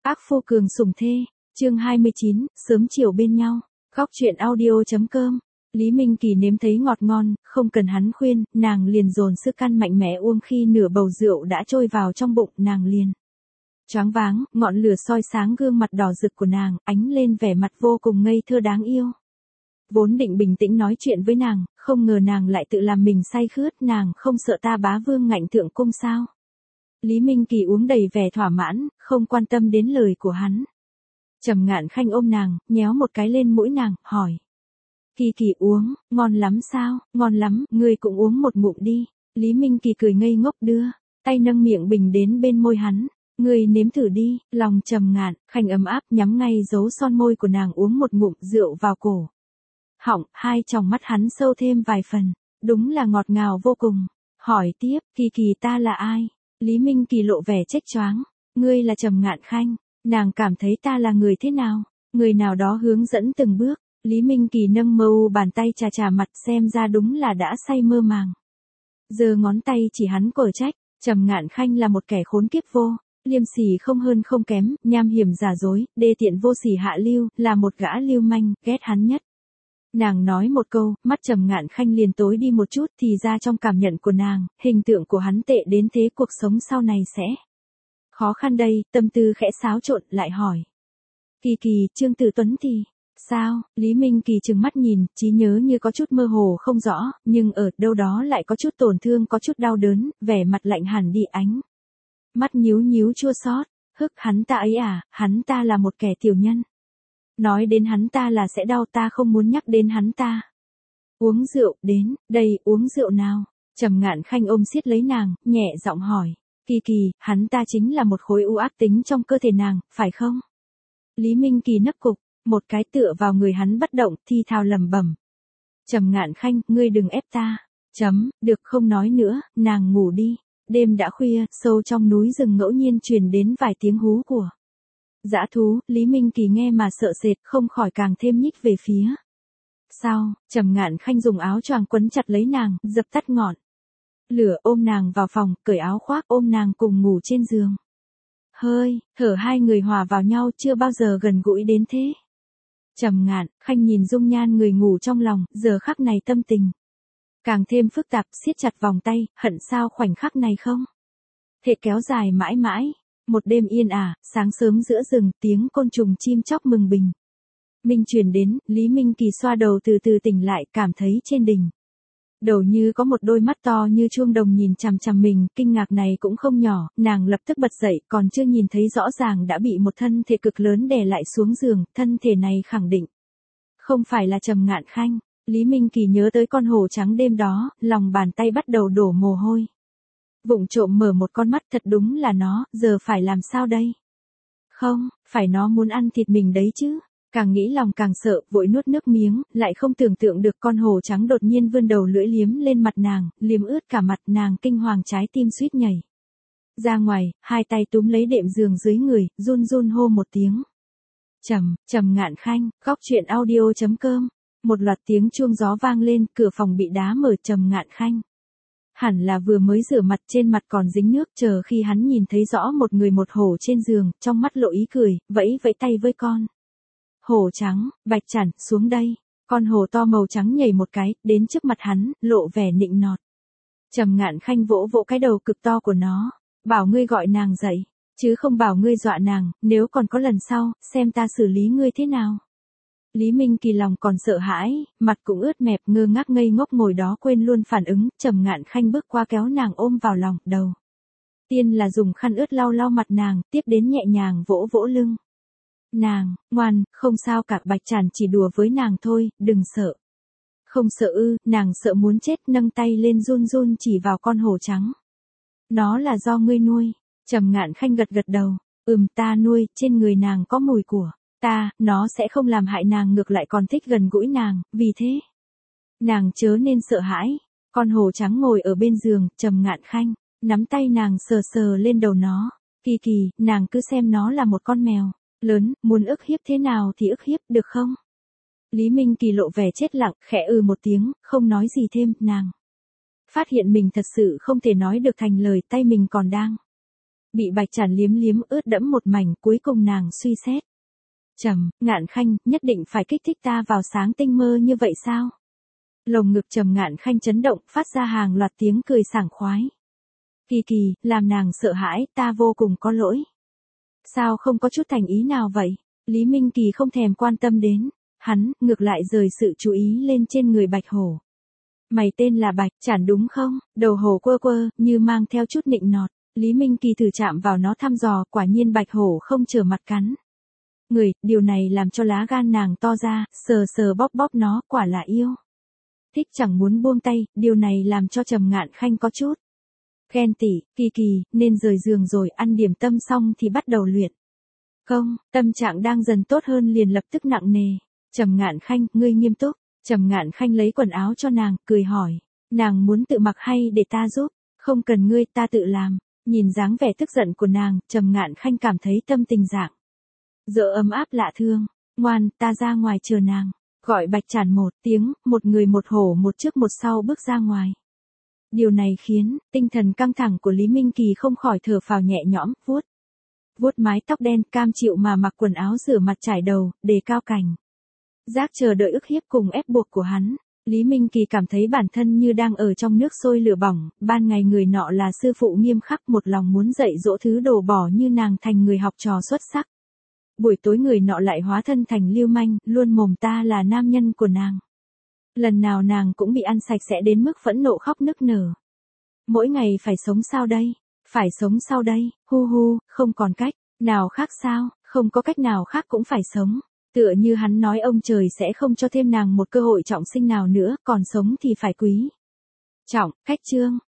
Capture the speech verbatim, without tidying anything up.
Ác phu cường sủng thê, chương hai mươi chín, sớm chiều bên nhau. Góc truyện audio.com. Lý Minh Kỳ nếm thấy ngọt ngon, không cần hắn khuyên, nàng liền dồn sức căn mạnh mẽ uống, khi nửa bầu rượu đã trôi vào trong bụng, nàng liền choáng váng, ngọn lửa soi sáng gương mặt đỏ rực của nàng, ánh lên vẻ mặt vô cùng ngây thơ đáng yêu. Vốn định bình tĩnh nói chuyện với nàng, không ngờ nàng lại tự làm mình say khướt, nàng không sợ ta bá vương ngạnh thượng cung sao? Lý Minh Kỳ uống đầy vẻ thỏa mãn, không quan tâm đến lời của hắn. Trầm Ngạn Khanh ôm nàng, nhéo một cái lên mũi nàng, hỏi. Kỳ Kỳ uống, ngon lắm sao? Ngon lắm, ngươi cũng uống một ngụm đi. Lý Minh Kỳ cười ngây ngốc đưa, tay nâng miệng bình đến bên môi hắn. Ngươi nếm thử đi, lòng Trầm Ngạn Khanh ấm áp, nhắm ngay dấu son môi của nàng, uống một ngụm rượu vào cổ họng, hai tròng mắt hắn sâu thêm vài phần, đúng là ngọt ngào vô cùng. Hỏi tiếp, Kỳ Kỳ ta là ai? Lý Minh Kỳ lộ vẻ chếch choáng. Ngươi là Trầm Ngạn Khanh. Nàng cảm thấy ta là người thế nào? Người nào đó hướng dẫn từng bước. Lý Minh Kỳ nâng mâu bàn tay chà chà mặt, xem ra đúng là đã say mơ màng. Giơ ngón tay chỉ hắn cở trách. Trầm Ngạn Khanh là một kẻ khốn kiếp vô liêm sỉ, không hơn không kém, nham hiểm giả dối, đê tiện vô sỉ hạ lưu, là một gã lưu manh, ghét hắn nhất. Nàng nói một câu, mắt Trầm Ngạn Khanh liền tối đi một chút, thì ra trong cảm nhận của nàng, hình tượng của hắn tệ đến thế, cuộc sống sau này sẽ khó khăn đây. Tâm tư khẽ xáo trộn, lại hỏi. Kỳ Kỳ, Trương Tử Tuấn thì sao? Lý Minh Kỳ trừng mắt nhìn, trí nhớ như có chút mơ hồ không rõ, nhưng ở đâu đó lại có chút tổn thương, có chút đau đớn, vẻ mặt lạnh hẳn đi, ánh mắt nhíu nhíu chua xót. Hức, hắn ta ấy à, hắn ta là một kẻ tiểu nhân. Nói đến hắn ta là sẽ đau, ta không muốn nhắc đến hắn ta. Uống rượu, đến, đây, uống rượu nào? Trầm Ngạn Khanh ôm siết lấy nàng, nhẹ giọng hỏi. Kỳ Kỳ, hắn ta chính là một khối u ác tính trong cơ thể nàng, phải không? Lý Minh Kỳ nấc cục, một cái tựa vào người hắn bất động, thi thào lẩm bẩm. Trầm Ngạn Khanh, ngươi đừng ép ta. Chấm, được không nói nữa, nàng ngủ đi. Đêm đã khuya, sâu trong núi rừng ngẫu nhiên truyền đến vài tiếng hú của dã thú. Lý Minh Kỳ nghe mà sợ sệt, không khỏi càng thêm nhích về phía sau. Trầm Ngạn Khanh dùng áo choàng quấn chặt lấy nàng, dập tắt ngọn lửa, ôm nàng vào phòng, cởi áo khoác, ôm nàng cùng ngủ trên giường. Hơi thở hai người hòa vào nhau, chưa bao giờ gần gũi đến thế. Trầm Ngạn Khanh nhìn dung nhan người ngủ trong lòng, giờ khắc này tâm tình càng thêm phức tạp, siết chặt vòng tay, hận sao khoảnh khắc này không thể kéo dài mãi mãi. Một đêm yên ả, sáng sớm giữa rừng, tiếng côn trùng chim chóc mừng bình minh truyền đến. Lý Minh Kỳ xoa đầu từ từ tỉnh lại, cảm thấy trên đỉnh đầu như có một đôi mắt to như chuông đồng nhìn chằm chằm mình. Kinh ngạc này cũng không nhỏ, nàng lập tức bật dậy, còn chưa nhìn thấy rõ ràng đã bị một thân thể cực lớn đè lại xuống giường. Thân thể này khẳng định không phải là Trầm Ngạn Khanh. Lý Minh Kỳ nhớ tới con hổ trắng đêm đó, lòng bàn tay bắt đầu đổ mồ hôi. Vụng trộm mở một con mắt, thật đúng là nó, giờ phải làm sao đây? Không, phải nó muốn ăn thịt mình đấy chứ. Càng nghĩ lòng càng sợ, vội nuốt nước miếng, lại không tưởng tượng được con hổ trắng đột nhiên vươn đầu lưỡi liếm lên mặt nàng, liếm ướt cả mặt nàng, kinh hoàng trái tim suýt nhảy ra ngoài, hai tay túm lấy đệm giường dưới người, run run hô một tiếng. Trầm, Trầm Ngạn Khanh, góc truyện audio.com. Một loạt tiếng chuông gió vang lên, cửa phòng bị đá mở. Trầm Ngạn Khanh hẳn là vừa mới rửa mặt, trên mặt còn dính nước, chờ khi hắn nhìn thấy rõ một người một hổ trên giường, trong mắt lộ ý cười, vẫy vẫy tay với con hổ trắng. Bạch Chản, xuống đây. Con hổ to màu trắng nhảy một cái, đến trước mặt hắn, lộ vẻ nịnh nọt. Trầm Ngạn Khanh vỗ vỗ cái đầu cực to của nó. Bảo ngươi gọi nàng dậy, chứ không bảo ngươi dọa nàng, nếu còn có lần sau, xem ta xử lý ngươi thế nào. Lý Minh Kỳ lòng còn sợ hãi, mặt cũng ướt mẹp, ngơ ngác ngây ngốc ngồi đó, quên luôn phản ứng. Trầm Ngạn Khanh bước qua kéo nàng ôm vào lòng, đầu tiên là dùng khăn ướt lau lau mặt nàng, tiếp đến nhẹ nhàng vỗ vỗ lưng nàng. Ngoan, không sao cả, Bạch Chản chỉ đùa với nàng thôi, đừng sợ. Không sợ ư? Nàng sợ muốn chết, nâng tay lên run run chỉ vào con hổ trắng. Nó là do ngươi nuôi. Trầm Ngạn Khanh gật gật đầu. Ừm, ta nuôi, trên người nàng có mùi của ta, nó sẽ không làm hại nàng, ngược lại còn thích gần gũi nàng, vì thế nàng chớ nên sợ hãi. Con hổ trắng ngồi ở bên giường, Trầm Ngạn Khanh nắm tay nàng sờ sờ lên đầu nó. Kỳ Kỳ, nàng cứ xem nó là một con mèo lớn, muốn ức hiếp thế nào thì ức hiếp, được không? Lý Minh Kỳ lộ vẻ chết lặng, khẽ ừ một tiếng, không nói gì thêm. Nàng phát hiện mình thật sự không thể nói được thành lời, tay mình còn đang Bị Bạch Tràn liếm liếm ướt đẫm một mảnh, cuối cùng nàng suy xét. Trầm, Ngạn Khanh, nhất định phải kích thích ta vào sáng tinh mơ như vậy sao? Lồng ngực Trầm Ngạn Khanh chấn động, phát ra hàng loạt tiếng cười sảng khoái. Kỳ Kỳ, làm nàng sợ hãi, ta vô cùng có lỗi. Sao không có chút thành ý nào vậy? Lý Minh Kỳ không thèm quan tâm đến. Hắn, ngược lại rời sự chú ý lên trên người Bạch Hổ. Mày tên là Bạch, Tràn đúng không? Đầu hổ quơ quơ, như mang theo chút nịnh nọt. Lý Minh Kỳ thử chạm vào nó thăm dò, quả nhiên Bạch Hổ không trở mặt cắn. Người, điều này làm cho lá gan nàng to ra, sờ sờ bóp bóp nó, quả là yêu. Thích chẳng muốn buông tay, điều này làm cho Trầm Ngạn Khanh có chút. Ghen tị, Kỳ Kỳ, nên rời giường rồi, ăn điểm tâm xong thì bắt đầu luyện. Không, tâm trạng đang dần tốt hơn liền lập tức nặng nề. Trầm Ngạn Khanh, ngươi nghiêm túc. Trầm Ngạn Khanh lấy quần áo cho nàng, cười hỏi. Nàng muốn tự mặc hay để ta giúp? Không cần ngươi, ta tự làm. Nhìn dáng vẻ tức giận của nàng, Trầm Ngạn Khanh cảm thấy tâm tình dạng dở ấm áp lạ thương. Ngoan, ta ra ngoài chờ nàng. Gọi Bạch Tràn một tiếng, một người một hổ một trước một sau bước ra ngoài. Điều này khiến tinh thần căng thẳng của Lý Minh Kỳ không khỏi thở phào nhẹ nhõm, vuốt. Vuốt mái tóc đen, cam chịu mà mặc quần áo rửa mặt trải đầu, đề cao cảnh giác chờ đợi ức hiếp cùng ép buộc của hắn. Lý Minh Kỳ cảm thấy bản thân như đang ở trong nước sôi lửa bỏng, ban ngày người nọ là sư phụ nghiêm khắc, một lòng muốn dạy dỗ thứ đồ bỏ như nàng thành người học trò xuất sắc. Buổi tối người nọ lại hóa thân thành lưu manh, luôn mồm ta là nam nhân của nàng. Lần nào nàng cũng bị ăn sạch sẽ đến mức phẫn nộ khóc nức nở. Mỗi ngày phải sống sao đây? Phải sống sao đây? Hu hu, không còn cách nào khác sao? Không có cách nào khác cũng phải sống. Tựa như hắn nói ông trời sẽ không cho thêm nàng một cơ hội trọng sinh nào nữa, còn sống thì phải quý trọng. Cách chương